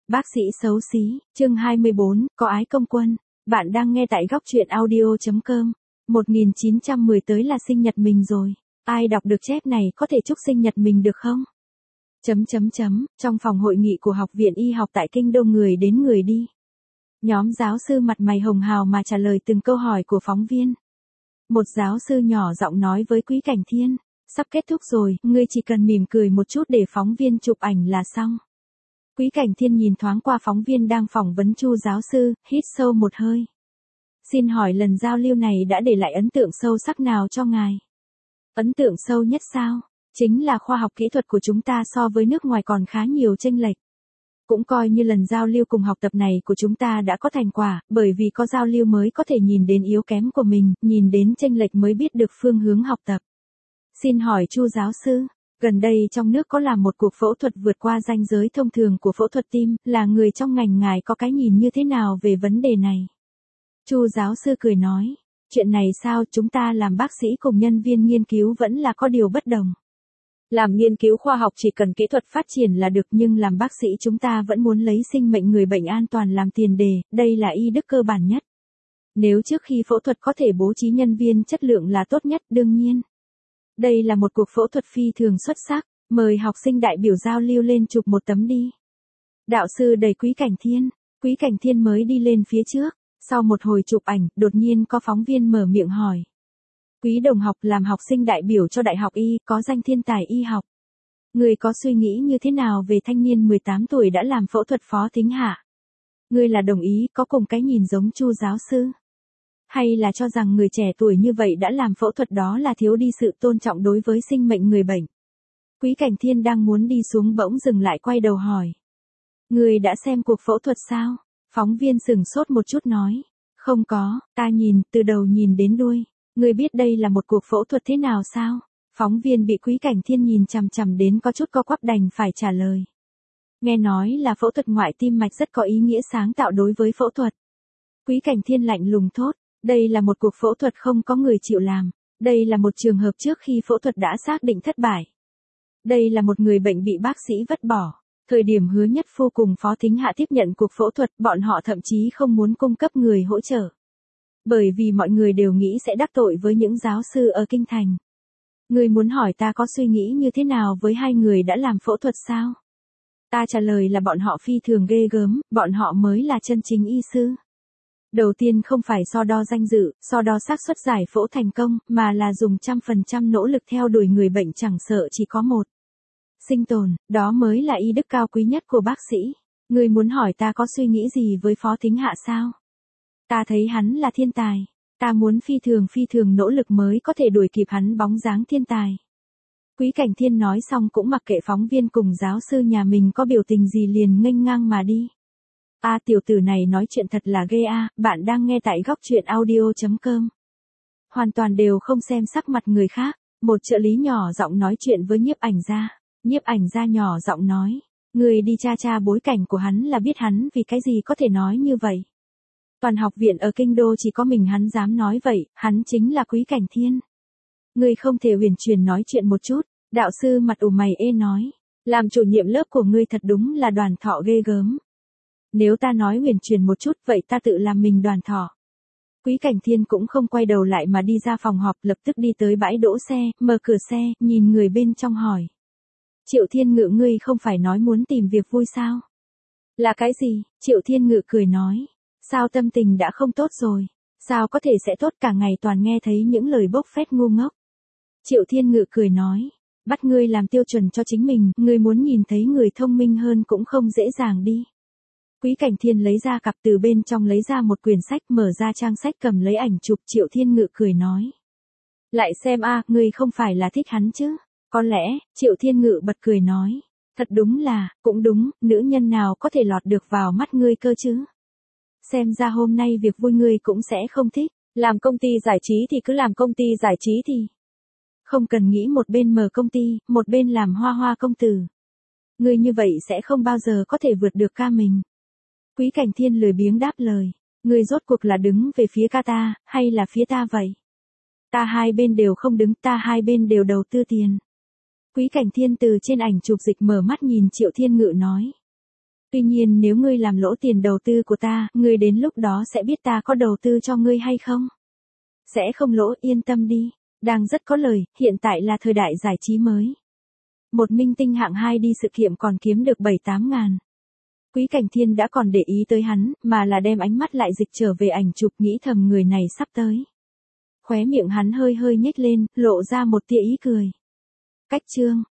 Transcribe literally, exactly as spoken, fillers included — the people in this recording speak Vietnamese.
Bác sĩ xấu xí, chương hai mươi bốn, có ái công quân. Bạn đang nghe tại góc truyện audio chấm com. một nghìn chín trăm mười tới là sinh nhật mình rồi. Ai đọc được chép này có thể chúc sinh nhật mình được không? Chấm chấm chấm, trong phòng hội nghị của Học viện Y học tại Kinh Đô người đến người đi. Nhóm giáo sư mặt mày hồng hào mà trả lời từng câu hỏi của phóng viên. Một giáo sư nhỏ giọng nói với Quý Cảnh Thiên, sắp kết thúc rồi, ngươi chỉ cần mỉm cười một chút để phóng viên chụp ảnh là xong. Quý Cảnh Thiên nhìn thoáng qua phóng viên đang phỏng vấn Chu giáo sư, hít sâu một hơi. Xin hỏi lần giao lưu này đã để lại ấn tượng sâu sắc nào cho ngài? Ấn tượng sâu nhất sao? Chính là khoa học kỹ thuật của chúng ta so với nước ngoài còn khá nhiều chênh lệch. Cũng coi như lần giao lưu cùng học tập này của chúng ta đã có thành quả, bởi vì có giao lưu mới có thể nhìn đến yếu kém của mình, nhìn đến chênh lệch mới biết được phương hướng học tập. Xin hỏi Chu giáo sư, gần đây trong nước có làm một cuộc phẫu thuật vượt qua ranh giới thông thường của phẫu thuật tim, là người trong ngành ngài có cái nhìn như thế nào về vấn đề này? Chu giáo sư cười nói, chuyện này sao, chúng ta làm bác sĩ cùng nhân viên nghiên cứu vẫn là có điều bất đồng. Làm nghiên cứu khoa học chỉ cần kỹ thuật phát triển là được, nhưng làm bác sĩ chúng ta vẫn muốn lấy sinh mệnh người bệnh an toàn làm tiền đề, đây là y đức cơ bản nhất. Nếu trước khi phẫu thuật có thể bố trí nhân viên chất lượng là tốt nhất, đương nhiên. Đây là một cuộc phẫu thuật phi thường xuất sắc, mời học sinh đại biểu giao lưu lên chụp một tấm đi. Đạo sư đẩy Quý Cảnh Thiên, Quý Cảnh Thiên mới đi lên phía trước, sau một hồi chụp ảnh, đột nhiên có phóng viên mở miệng hỏi. Quý đồng học làm học sinh đại biểu cho Đại học Y, có danh thiên tài y học. Người có suy nghĩ như thế nào về thanh niên mười tám tuổi đã làm phẫu thuật Phó Thính Hạ? Người là đồng ý, có cùng cái nhìn giống Chu giáo sư? Hay là cho rằng người trẻ tuổi như vậy đã làm phẫu thuật đó là thiếu đi sự tôn trọng đối với sinh mệnh người bệnh? Quý Cảnh Thiên đang muốn đi xuống bỗng dừng lại quay đầu hỏi. Người đã xem cuộc phẫu thuật sao? Phóng viên sừng sốt một chút nói. Không có, ta nhìn, từ đầu nhìn đến đuôi. Người biết đây là một cuộc phẫu thuật thế nào sao? Phóng viên bị Quý Cảnh Thiên nhìn chằm chằm đến có chút co quắp đành phải trả lời. Nghe nói là phẫu thuật ngoại tim mạch rất có ý nghĩa sáng tạo đối với phẫu thuật. Quý Cảnh Thiên lạnh lùng thốt. Đây là một cuộc phẫu thuật không có người chịu làm. Đây là một trường hợp trước khi phẫu thuật đã xác định thất bại. Đây là một người bệnh bị bác sĩ vứt bỏ. Thời điểm Hứa Nhất Phu cùng Phó Thính Hạ tiếp nhận cuộc phẫu thuật, bọn họ thậm chí không muốn cung cấp người hỗ trợ. Bởi vì mọi người đều nghĩ sẽ đắc tội với những giáo sư ở Kinh Thành. Người muốn hỏi ta có suy nghĩ như thế nào với hai người đã làm phẫu thuật sao? Ta trả lời là bọn họ phi thường ghê gớm, bọn họ mới là chân chính y sư. Đầu tiên không phải so đo danh dự, so đo xác suất giải phẫu thành công, mà là dùng trăm phần trăm nỗ lực theo đuổi người bệnh chẳng sợ chỉ có một. Sinh tồn, đó mới là y đức cao quý nhất của bác sĩ. Người muốn hỏi ta có suy nghĩ gì với Phó Thính Hạ sao? Ta thấy hắn là thiên tài. Ta muốn phi thường phi thường nỗ lực mới có thể đuổi kịp hắn bóng dáng thiên tài. Quý Cảnh Thiên nói xong cũng mặc kệ phóng viên cùng giáo sư nhà mình có biểu tình gì liền nghênh ngang mà đi. A à, tiểu tử này nói chuyện thật là ghê a, à, bạn đang nghe tại góc truyện audio chấm com. Hoàn toàn đều không xem sắc mặt người khác, một trợ lý nhỏ giọng nói chuyện với nhiếp ảnh gia. Nhiếp ảnh gia nhỏ giọng nói, người đi tra tra bối cảnh của hắn là biết hắn vì cái gì có thể nói như vậy. Toàn học viện ở Kinh Đô chỉ có mình hắn dám nói vậy, hắn chính là Quý Cảnh Thiên. Người không thể huyền truyền nói chuyện một chút, đạo sư mặt ủ mày ê nói, làm chủ nhiệm lớp của ngươi thật đúng là đoàn thọ ghê gớm. Nếu ta nói huyền truyền một chút vậy ta tự làm mình đoàn thọ. Quý Cảnh Thiên cũng không quay đầu lại mà đi ra phòng họp, lập tức đi tới bãi đỗ xe, mở cửa xe, nhìn người bên trong hỏi. Triệu Thiên Ngự, ngươi không phải nói muốn tìm việc vui sao? Là cái gì? Triệu Thiên Ngự cười nói. Sao tâm tình đã không tốt rồi? Sao có thể sẽ tốt, cả ngày toàn nghe thấy những lời bốc phét ngu ngốc? Triệu Thiên Ngự cười nói. Bắt ngươi làm tiêu chuẩn cho chính mình, ngươi muốn nhìn thấy người thông minh hơn cũng không dễ dàng đi. Quý Cảnh Thiên lấy ra cặp, từ bên trong lấy ra một quyển sách, mở ra trang sách cầm lấy ảnh chụp. Triệu Thiên Ngự cười nói. Lại xem a, à, ngươi không phải là thích hắn chứ? Có lẽ, Triệu Thiên Ngự bật cười nói. Thật đúng là, cũng đúng, nữ nhân nào có thể lọt được vào mắt ngươi cơ chứ? Xem ra hôm nay việc vui ngươi cũng sẽ không thích. Làm công ty giải trí thì cứ làm công ty giải trí thì. Không cần nghĩ một bên mở công ty, một bên làm hoa hoa công tử. Ngươi như vậy sẽ không bao giờ có thể vượt được ca mình. Quý Cảnh Thiên lười biếng đáp lời. Ngươi rốt cuộc là đứng về phía ca ta, hay là phía ta vậy? Ta hai bên đều không đứng, ta hai bên đều đầu tư tiền. Quý Cảnh Thiên từ trên ảnh chụp dịch mở mắt nhìn Triệu Thiên Ngự nói. Tuy nhiên nếu ngươi làm lỗ tiền đầu tư của ta, ngươi đến lúc đó sẽ biết ta có đầu tư cho ngươi hay không. Sẽ không lỗ, yên tâm đi. Đang rất có lời, hiện tại là thời đại giải trí mới. Một minh tinh hạng hai đi sự kiện còn kiếm được bảy tám ngàn. Quý Cảnh Thiên đã còn để ý tới hắn, mà là đem ánh mắt lại dịch trở về ảnh chụp, nghĩ thầm người này sắp tới. Khóe miệng hắn hơi hơi nhếch lên, lộ ra một tia ý cười. Cách chương